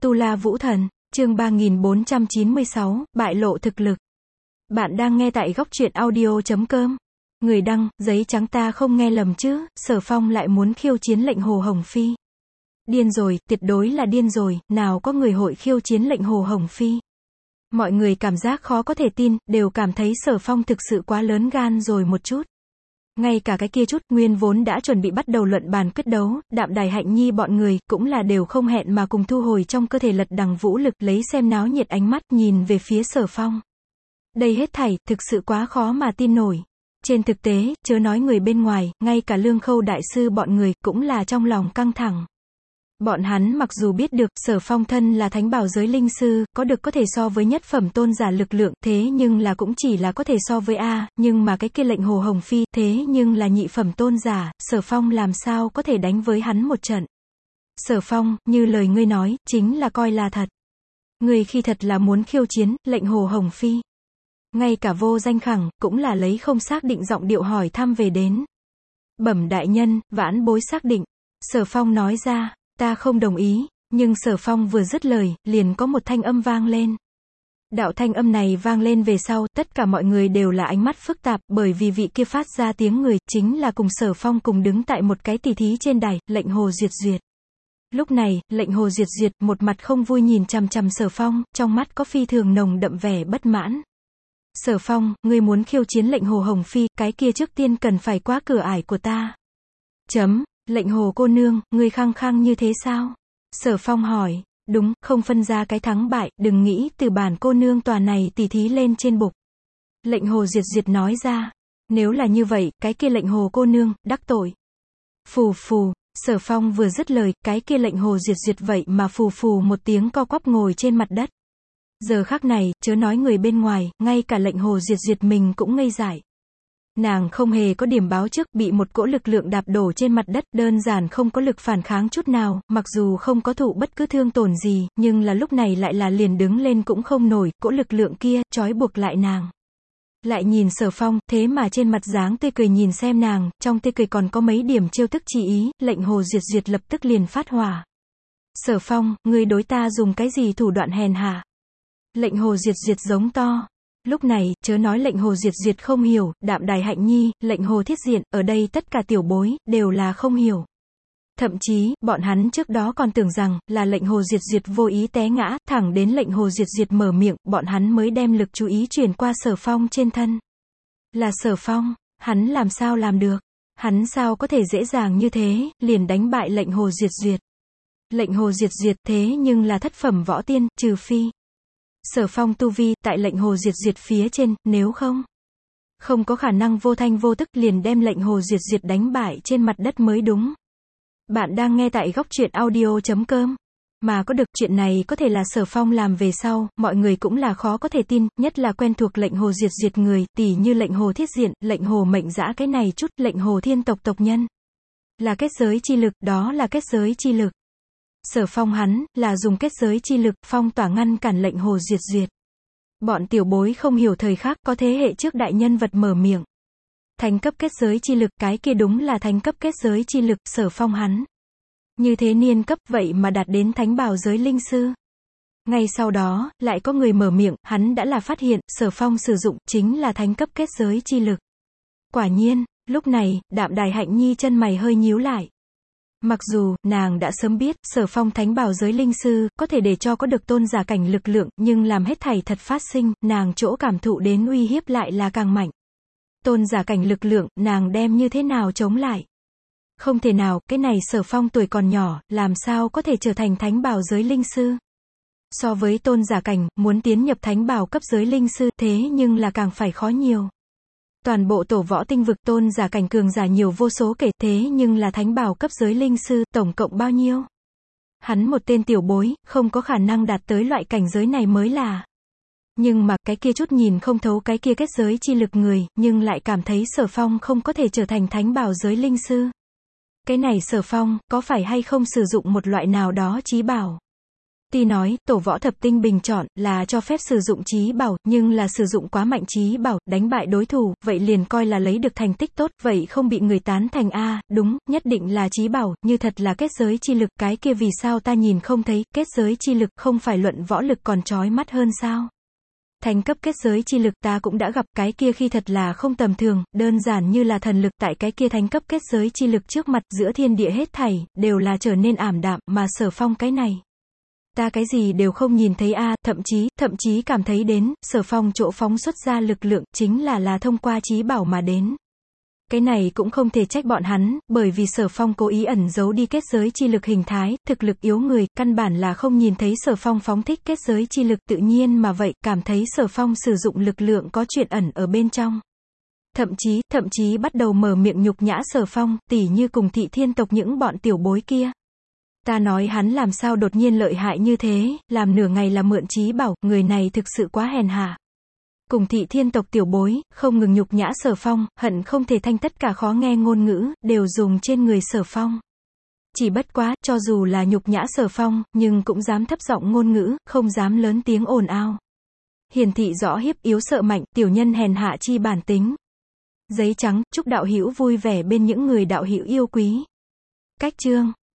Tu La Vũ Thần, chương 3496, bại lộ thực lực. Bạn đang nghe tại góc truyện audio.com. Người đăng, giấy trắng ta không nghe lầm chứ, Sở Phong lại muốn khiêu chiến lệnh Hồ Hồng Phi. Điên rồi, tuyệt đối là điên rồi, nào có người hội khiêu chiến lệnh Hồ Hồng Phi. Mọi người cảm giác khó có thể tin, đều cảm thấy Sở Phong thực sự quá lớn gan rồi một chút. Ngay cả cái kia chút, nguyên vốn đã chuẩn bị bắt đầu luận bàn quyết đấu, Đạm Đài Hạnh Nhi bọn người, cũng là đều không hẹn mà cùng thu hồi trong cơ thể lật đằng vũ lực, lấy xem náo nhiệt ánh mắt, nhìn về phía Sở Phong. Đây hết thảy, thực sự quá khó mà tin nổi. Trên thực tế, chớ nói người bên ngoài, ngay cả Lương Khâu đại sư bọn người, cũng là trong lòng căng thẳng. Bọn hắn mặc dù biết được, Sở Phong thân là thánh bảo giới linh sư, có được có thể so với nhất phẩm tôn giả lực lượng, thế nhưng là cũng chỉ là có thể so với A, nhưng mà cái kia lệnh Hồ Hồng Phi, thế nhưng là nhị phẩm tôn giả, Sở Phong làm sao có thể đánh với hắn một trận. Sở Phong, như lời ngươi nói, chính là coi là thật. Ngươi khi thật là muốn khiêu chiến, lệnh Hồ Hồng Phi. Ngay cả Vô Danh Khẳng, cũng là lấy không xác định giọng điệu hỏi thăm về đến. Bẩm đại nhân, vãn bối xác định. Sở Phong nói ra. Ta không đồng ý, nhưng Sở Phong vừa dứt lời, liền có một thanh âm vang lên. Đạo thanh âm này vang lên về sau, tất cả mọi người đều là ánh mắt phức tạp, bởi vì vị kia phát ra tiếng người, chính là cùng Sở Phong cùng đứng tại một cái tỷ thí trên đài, lệnh Hồ Duyệt Duyệt. Lúc này, lệnh Hồ Duyệt Duyệt, một mặt không vui nhìn chằm chằm Sở Phong, trong mắt có phi thường nồng đậm vẻ bất mãn. Sở Phong, ngươi muốn khiêu chiến lệnh Hồ Hồng Phi, cái kia trước tiên cần phải qua cửa ải của ta. Lệnh Hồ cô nương, ngươi khăng khăng như thế sao? Sở Phong hỏi, đúng, không phân ra cái thắng bại, đừng nghĩ từ bản cô nương tòa này tỉ thí lên trên bục. Lệnh Hồ Duyệt Duyệt nói ra, nếu là như vậy, cái kia lệnh Hồ cô nương, đắc tội. Phù phù, Sở Phong vừa dứt lời, cái kia lệnh Hồ Duyệt Duyệt vậy mà phù phù một tiếng co quắp ngồi trên mặt đất. Giờ khắc này, chớ nói người bên ngoài, ngay cả lệnh Hồ Duyệt Duyệt mình cũng ngây dại. Nàng không hề có điểm báo trước, bị một cỗ lực lượng đạp đổ trên mặt đất, đơn giản không có lực phản kháng chút nào, mặc dù không có thụ bất cứ thương tổn gì, nhưng là lúc này lại là liền đứng lên cũng không nổi, cỗ lực lượng kia, trói buộc lại nàng. Lại nhìn Sở Phong, thế mà trên mặt dáng tươi cười nhìn xem nàng, trong tươi cười còn có mấy điểm trêu tức chỉ ý, lệnh Hồ Duyệt Duyệt lập tức liền phát hỏa. Sở Phong, ngươi đối ta dùng cái gì thủ đoạn hèn hạ? Lệnh Hồ Duyệt Duyệt giống to. Lúc này, chớ nói lệnh Hồ Duyệt Duyệt không hiểu, Đạm Đài Hạnh Nhi, lệnh Hồ Thiết Diện, ở đây tất cả tiểu bối, đều là không hiểu. Thậm chí, bọn hắn trước đó còn tưởng rằng, là lệnh Hồ Duyệt Duyệt vô ý té ngã, thẳng đến lệnh Hồ Duyệt Duyệt mở miệng, bọn hắn mới đem lực chú ý chuyển qua Sở Phong trên thân. Là Sở Phong, hắn làm sao làm được? Hắn sao có thể dễ dàng như thế, liền đánh bại lệnh Hồ Duyệt Duyệt? Lệnh Hồ Duyệt Duyệt thế nhưng là thất phẩm võ tiên, trừ phi. Sở Phong tu vi, tại lệnh Hồ Duyệt Duyệt phía trên, nếu không có khả năng vô thanh vô tức liền đem lệnh Hồ Duyệt Duyệt đánh bại trên mặt đất mới đúng. Bạn đang nghe tại góc truyện audio.com. Mà có được chuyện này có thể là Sở Phong làm về sau, mọi người cũng là khó có thể tin, nhất là quen thuộc lệnh Hồ Duyệt Duyệt người, tỉ như lệnh Hồ Thiết Diện, lệnh Hồ Mệnh Dã cái này chút, lệnh Hồ Thiên tộc tộc nhân. Là kết giới chi lực, đó là kết giới chi lực. Sở Phong hắn, là dùng kết giới chi lực, phong tỏa ngăn cản lệnh Hồ Duyệt Duyệt. Bọn tiểu bối không hiểu thời khắc, có thế hệ trước đại nhân vật mở miệng. Thánh cấp kết giới chi lực, cái kia đúng là thánh cấp kết giới chi lực, Sở Phong hắn. Như thế niên cấp, vậy mà đạt đến thánh bảo giới linh sư. Ngay sau đó, lại có người mở miệng, hắn đã là phát hiện, Sở Phong sử dụng, chính là thánh cấp kết giới chi lực. Quả nhiên, lúc này, Đạm Đài Hạnh Nhi chân mày hơi nhíu lại. Mặc dù, nàng đã sớm biết, Sở Phong thánh bảo giới linh sư, có thể để cho có được tôn giả cảnh lực lượng, nhưng làm hết thảy thật phát sinh, nàng chỗ cảm thụ đến uy hiếp lại là càng mạnh. Tôn giả cảnh lực lượng, nàng đem như thế nào chống lại? Không thể nào, cái này Sở Phong tuổi còn nhỏ, làm sao có thể trở thành thánh bảo giới linh sư? So với tôn giả cảnh, muốn tiến nhập thánh bảo cấp giới linh sư, thế nhưng là càng phải khó nhiều. Toàn bộ tổ võ tinh vực tôn giả cảnh cường giả nhiều vô số kể, thế nhưng là thánh bảo cấp giới linh sư, tổng cộng bao nhiêu? Hắn một tên tiểu bối, không có khả năng đạt tới loại cảnh giới này mới là. Nhưng mà, cái kia chút nhìn không thấu cái kia kết giới chi lực người, nhưng lại cảm thấy Sở Phong không có thể trở thành thánh bảo giới linh sư. Cái này Sở Phong, có phải hay không sử dụng một loại nào đó chí bảo? Ti nói, tổ võ thập tinh bình chọn, là cho phép sử dụng trí bảo, nhưng là sử dụng quá mạnh trí bảo, đánh bại đối thủ, vậy liền coi là lấy được thành tích tốt, vậy không bị người tán thành a đúng, nhất định là trí bảo, như thật là kết giới chi lực, cái kia vì sao ta nhìn không thấy, kết giới chi lực, không phải luận võ lực còn chói mắt hơn sao? Thánh cấp kết giới chi lực ta cũng đã gặp, cái kia khi thật là không tầm thường, đơn giản như là thần lực, tại cái kia thánh cấp kết giới chi lực trước mặt, giữa thiên địa hết thảy, đều là trở nên ảm đạm, mà Sở Phong cái này. Ta cái gì đều không nhìn thấy a thậm chí cảm thấy đến, Sở Phong chỗ phóng xuất ra lực lượng, chính là thông qua trí bảo mà đến. Cái này cũng không thể trách bọn hắn, bởi vì Sở Phong cố ý ẩn giấu đi kết giới chi lực hình thái, thực lực yếu người, căn bản là không nhìn thấy Sở Phong phóng thích kết giới chi lực tự nhiên mà vậy, cảm thấy Sở Phong sử dụng lực lượng có chuyện ẩn ở bên trong. Thậm chí bắt đầu mở miệng nhục nhã Sở Phong, tỉ như cùng Thị Thiên tộc những bọn tiểu bối kia. Ta nói hắn làm sao đột nhiên lợi hại như thế, làm nửa ngày là mượn trí bảo, người này thực sự quá hèn hạ. Cùng Thị Thiên tộc tiểu bối, không ngừng nhục nhã Sở Phong, hận không thể thanh tất cả khó nghe ngôn ngữ, đều dùng trên người Sở Phong. Chỉ bất quá, cho dù là nhục nhã Sở Phong, nhưng cũng dám thấp giọng ngôn ngữ, không dám lớn tiếng ồn ào. Hiển thị rõ hiếp yếu sợ mạnh, tiểu nhân hèn hạ chi bản tính. Giấy trắng, chúc đạo hữu vui vẻ bên những người đạo hữu yêu quý. Cách chương